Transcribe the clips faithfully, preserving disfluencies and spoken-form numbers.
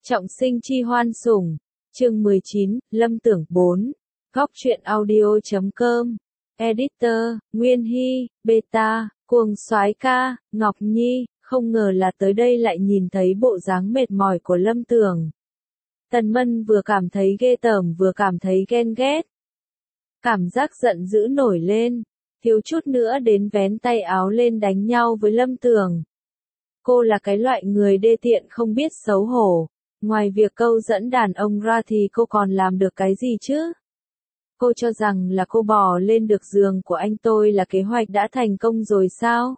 Trọng sinh chi hoan sủng. Chương mười chín, Lâm Tưởng bốn. Góc truyện audio chấm com. Editor, Nguyên Hy, Beta, Cuồng Soái Ca, Ngọc Nhi, không ngờ là tới đây lại nhìn thấy bộ dáng mệt mỏi của Lâm Tưởng. Tần Mân vừa cảm thấy ghê tởm vừa cảm thấy ghen ghét. Cảm giác giận dữ nổi lên, thiếu chút nữa đến vén tay áo lên đánh nhau với Lâm Tưởng. Cô là cái loại người đê tiện không biết xấu hổ, ngoài việc câu dẫn đàn ông ra thì cô còn làm được cái gì chứ? Cô cho rằng là cô bò lên được giường của anh tôi là kế hoạch đã thành công rồi sao?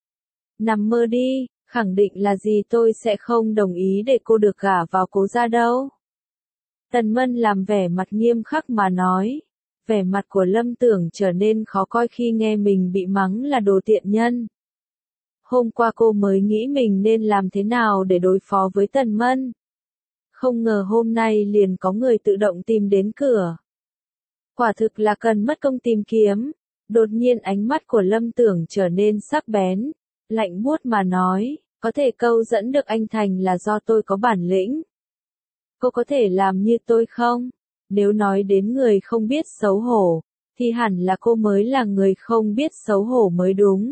Nằm mơ đi, khẳng định là gì tôi sẽ không đồng ý để cô được gả vào Cố gia đâu. Tần Mân làm vẻ mặt nghiêm khắc mà nói. Vẻ mặt của Lâm Tưởng trở nên khó coi khi nghe mình bị mắng là đồ tiện nhân. Hôm qua cô mới nghĩ mình nên làm thế nào để đối phó với Tần Mân. Không ngờ hôm nay liền có người tự động tìm đến cửa. Quả thực là cần mất công tìm kiếm. Đột nhiên ánh mắt của Lâm Tưởng trở nên sắc bén, lạnh buốt mà nói, có thể câu dẫn được anh Thành là do tôi có bản lĩnh. Cô có thể làm như tôi không? Nếu nói đến người không biết xấu hổ, thì hẳn là cô mới là người không biết xấu hổ mới đúng.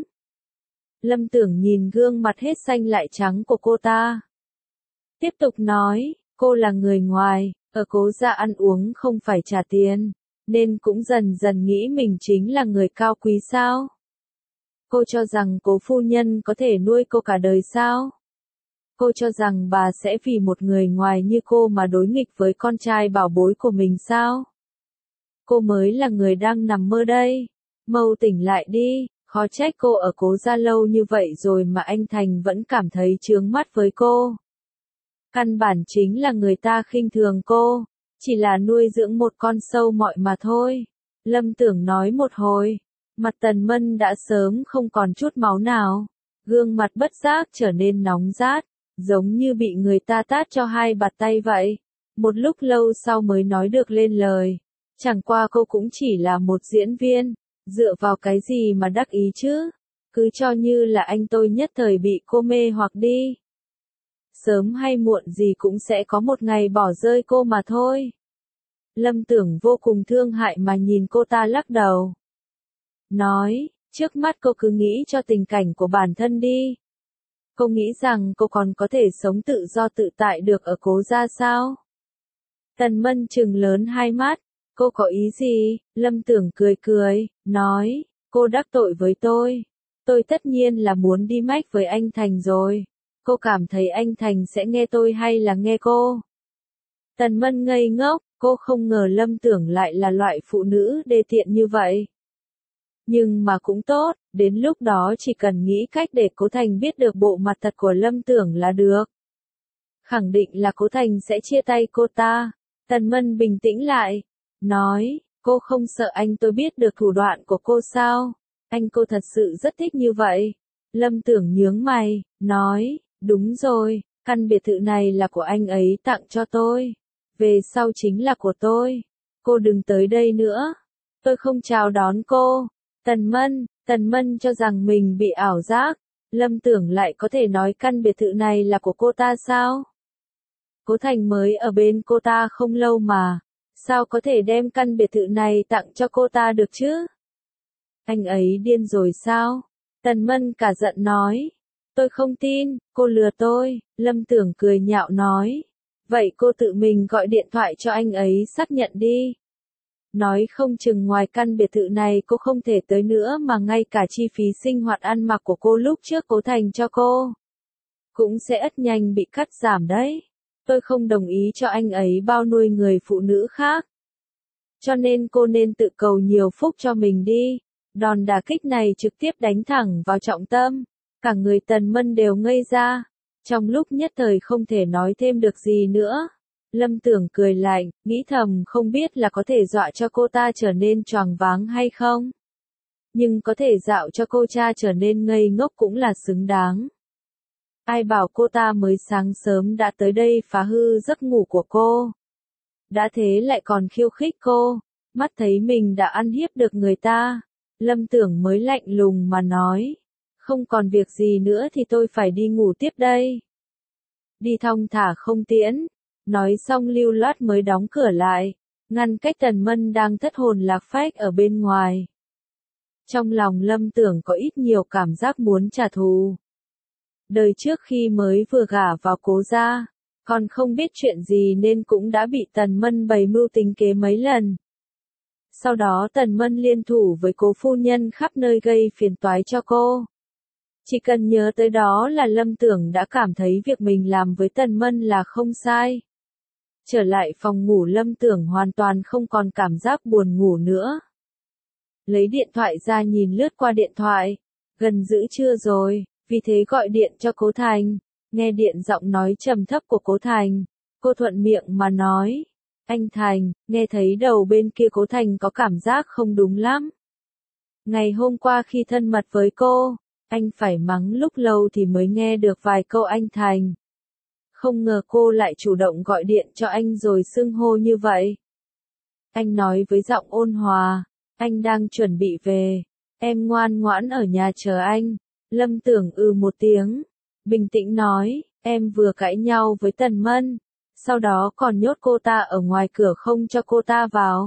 Lâm Tưởng nhìn gương mặt hết xanh lại trắng của cô ta. Tiếp tục nói, cô là người ngoài, ở Cố gia ăn uống không phải trả tiền, nên cũng dần dần nghĩ mình chính là người cao quý sao? Cô cho rằng Cố phu nhân có thể nuôi cô cả đời sao? Cô cho rằng bà sẽ vì một người ngoài như cô mà đối nghịch với con trai bảo bối của mình sao? Cô mới là người đang nằm mơ đây. Mau tỉnh lại đi, khó trách cô ở Cố gia lâu như vậy rồi mà anh Thành vẫn cảm thấy chướng mắt với cô. Căn bản chính là người ta khinh thường cô, chỉ là nuôi dưỡng một con sâu mọi mà thôi. Lâm Tưởng nói một hồi, mặt Tần Mân đã sớm không còn chút máu nào, gương mặt bất giác trở nên nóng rát, giống như bị người ta tát cho hai bạt tay vậy. Một lúc lâu sau mới nói được lên lời, chẳng qua cô cũng chỉ là một diễn viên, dựa vào cái gì mà đắc ý chứ, cứ cho như là anh tôi nhất thời bị cô mê hoặc đi. Sớm hay muộn gì cũng sẽ có một ngày bỏ rơi cô mà thôi. Lâm Tưởng vô cùng thương hại mà nhìn cô ta lắc đầu. Nói, trước mắt cô cứ nghĩ cho tình cảnh của bản thân đi. Cô nghĩ rằng cô còn có thể sống tự do tự tại được ở Cố gia sao? Tần Mân trừng lớn hai mắt, cô có ý gì? Lâm Tưởng cười cười, nói, cô đắc tội với tôi. Tôi tất nhiên là muốn đi mách với anh Thành rồi. Cô cảm thấy anh Thành sẽ nghe tôi hay là nghe cô? Tần Mân ngây ngốc, cô không ngờ Lâm Tưởng lại là loại phụ nữ đê tiện như vậy. Nhưng mà cũng tốt, đến lúc đó chỉ cần nghĩ cách để Cố Thành biết được bộ mặt thật của Lâm Tưởng là được. Khẳng định là Cố Thành sẽ chia tay cô ta. Tần Mân bình tĩnh lại, nói, cô không sợ anh tôi biết được thủ đoạn của cô sao? Anh cô thật sự rất thích như vậy. Lâm Tưởng nhướng mày, nói, đúng rồi, căn biệt thự này là của anh ấy tặng cho tôi. Về sau chính là của tôi. Cô đừng tới đây nữa. Tôi không chào đón cô. Tần Mân, Tần Mân cho rằng mình bị ảo giác. Lâm Tưởng lại có thể nói căn biệt thự này là của cô ta sao? Cố Thành mới ở bên cô ta không lâu mà. Sao có thể đem căn biệt thự này tặng cho cô ta được chứ? Anh ấy điên rồi sao? Tần Mân cả giận nói. Tôi không tin, cô lừa tôi. Lâm Tưởng cười nhạo nói. Vậy cô tự mình gọi điện thoại cho anh ấy xác nhận đi. Nói không chừng ngoài căn biệt thự này cô không thể tới nữa mà ngay cả chi phí sinh hoạt ăn mặc của cô lúc trước Cố Thành cho cô cũng sẽ ất nhanh bị cắt giảm đấy. Tôi không đồng ý cho anh ấy bao nuôi người phụ nữ khác. Cho nên cô nên tự cầu nhiều phúc cho mình đi. Đòn đả kích này trực tiếp đánh thẳng vào trọng tâm. Cả người Tần Mân đều ngây ra. Trong lúc nhất thời không thể nói thêm được gì nữa. Lâm Tưởng cười lạnh, nghĩ thầm không biết là có thể dọa cho cô ta trở nên choáng váng hay không. Nhưng có thể dạo cho cô cha trở nên ngây ngốc cũng là xứng đáng. Ai bảo cô ta mới sáng sớm đã tới đây phá hư giấc ngủ của cô. Đã thế lại còn khiêu khích cô, mắt thấy mình đã ăn hiếp được người ta. Lâm Tưởng mới lạnh lùng mà nói, không còn việc gì nữa thì tôi phải đi ngủ tiếp đây. Đi thong thả không tiễn, Nói xong lưu loát mới đóng cửa lại, ngăn cách Tần Mân đang thất hồn lạc phách ở bên ngoài. Trong lòng Lâm Tưởng có ít nhiều cảm giác muốn trả thù. Đời trước khi mới vừa gả vào Cố gia, còn không biết chuyện gì nên cũng đã bị Tần Mân bày mưu tính kế mấy lần. Sau đó Tần Mân liên thủ với Cố phu nhân khắp nơi gây phiền toái cho cô. Chỉ cần nhớ tới đó là Lâm Tưởng đã cảm thấy việc mình làm với Tần Mân là không sai. Trở lại phòng ngủ Lâm Tưởng hoàn toàn không còn cảm giác buồn ngủ nữa. Lấy điện thoại ra nhìn lướt qua điện thoại, gần giữa trưa rồi, vì thế gọi điện cho Cố Thành. Nghe điện giọng nói trầm thấp của Cố Thành, cô thuận miệng mà nói, anh Thành, nghe thấy đầu bên kia Cố Thành có cảm giác không đúng lắm. Ngày hôm qua khi thân mật với cô, anh phải mắng lúc lâu thì mới nghe được vài câu anh Thành. Không ngờ cô lại chủ động gọi điện cho anh rồi xưng hô như vậy. Anh nói với giọng ôn hòa, anh đang chuẩn bị về, em ngoan ngoãn ở nhà chờ anh. Lâm Tưởng ừ một tiếng, bình tĩnh nói, em vừa cãi nhau với Tần Mân, sau đó còn nhốt cô ta ở ngoài cửa không cho cô ta vào.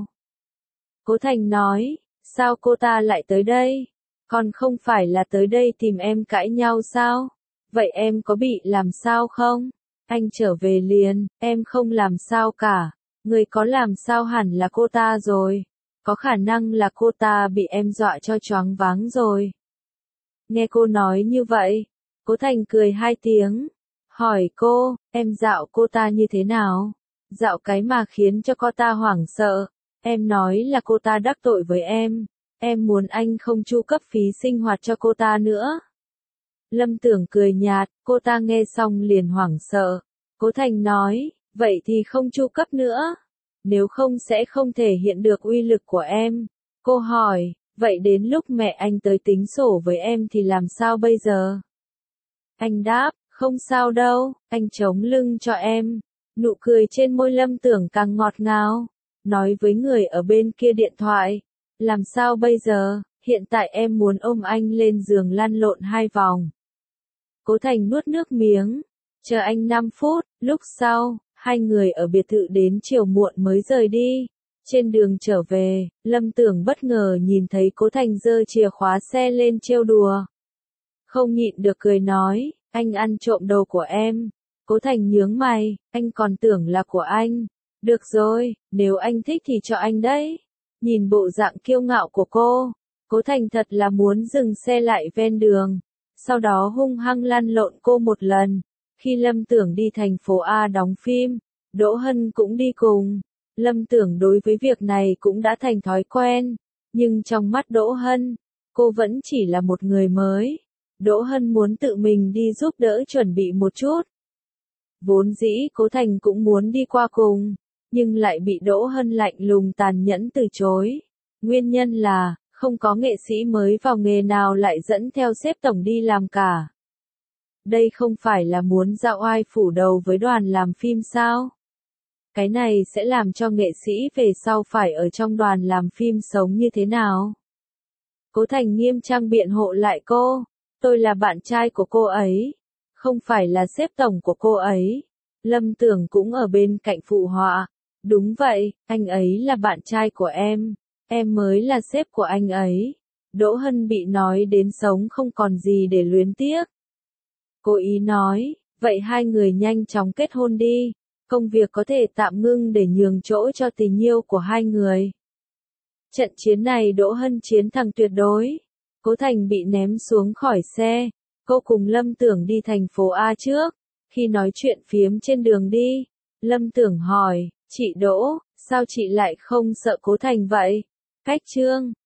Cố Thành nói, sao cô ta lại tới đây? Còn không phải là tới đây tìm em cãi nhau sao? Vậy em có bị làm sao không? Anh trở về liền, em không làm sao cả. Người có làm sao hẳn là cô ta rồi. Có khả năng là cô ta bị em dọa cho choáng váng rồi. Nghe cô nói như vậy, Cố Thành cười hai tiếng. Hỏi cô, em dạo cô ta như thế nào? Dạo cái mà khiến cho cô ta hoảng sợ. Em nói là cô ta đắc tội với em. Em muốn anh không chu cấp phí sinh hoạt cho cô ta nữa. Lâm Tưởng cười nhạt, cô ta nghe xong liền hoảng sợ. Cố Thành nói, vậy thì không chu cấp nữa. Nếu không sẽ không thể hiện được uy lực của em. Cô hỏi, vậy đến lúc mẹ anh tới tính sổ với em thì làm sao bây giờ? Anh đáp, không sao đâu, anh chống lưng cho em. Nụ cười trên môi Lâm Tưởng càng ngọt ngào. Nói với người ở bên kia điện thoại, làm sao bây giờ, hiện tại em muốn ôm anh lên giường lăn lộn hai vòng. Cố Thành nuốt nước miếng, chờ anh năm phút, lúc sau, hai người ở biệt thự đến chiều muộn mới rời đi. Trên đường trở về, Lâm Tưởng bất ngờ nhìn thấy Cố Thành giơ chìa khóa xe lên trêu đùa. Không nhịn được cười nói, anh ăn trộm đồ của em. Cố Thành nhướng mày, anh còn tưởng là của anh. Được rồi, nếu anh thích thì cho anh đấy. Nhìn bộ dạng kiêu ngạo của cô, Cố Thành thật là muốn dừng xe lại ven đường. Sau đó hung hăng lăn lộn cô một lần. Khi Lâm Tưởng đi thành phố A đóng phim, Đỗ Hân cũng đi cùng. Lâm Tưởng đối với việc này cũng đã thành thói quen. Nhưng trong mắt Đỗ Hân, cô vẫn chỉ là một người mới. Đỗ Hân muốn tự mình đi giúp đỡ chuẩn bị một chút. Vốn dĩ Cố Thành cũng muốn đi qua cùng, nhưng lại bị Đỗ Hân lạnh lùng tàn nhẫn từ chối. Nguyên nhân là, không có nghệ sĩ mới vào nghề nào lại dẫn theo sếp tổng đi làm cả. Đây không phải là muốn dạo oai phủ đầu với đoàn làm phim sao? Cái này sẽ làm cho nghệ sĩ về sau phải ở trong đoàn làm phim sống như thế nào? Cố Thành nghiêm trang biện hộ lại cô, tôi là bạn trai của cô ấy, không phải là sếp tổng của cô ấy. Lâm Tưởng cũng ở bên cạnh phụ họa, đúng vậy, anh ấy là bạn trai của em, em mới là sếp của anh ấy. Đỗ Hân bị nói đến sống không còn gì để luyến tiếc. Cô ý nói, vậy hai người nhanh chóng kết hôn đi, công việc có thể tạm ngưng để nhường chỗ cho tình yêu của hai người. Trận chiến này Đỗ Hân chiến thắng tuyệt đối. Cố Thành bị ném xuống khỏi xe, cô cùng Lâm Tưởng đi thành phố A trước. Khi nói chuyện phiếm trên đường đi, Lâm Tưởng hỏi, chị Đỗ, sao chị lại không sợ Cố Thành vậy? Cách chương